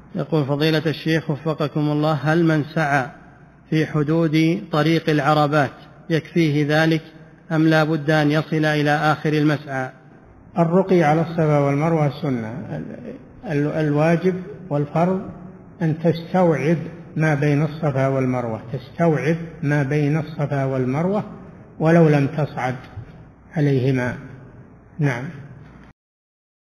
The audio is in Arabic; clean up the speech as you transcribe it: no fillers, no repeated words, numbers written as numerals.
يقول فضيلة الشيخ وفقكم الله، هل من سعى في حدود طريق العربات يكفيه ذلك أم لا بد أن يصل إلى آخر المسعى؟ الرقي على الصفا والمروة سنة. الواجب والفرض أن تستوعب ما بين الصفا والمروة، تستوعب ما بين الصفا والمروة ولو لم تصعد عليهما. نعم.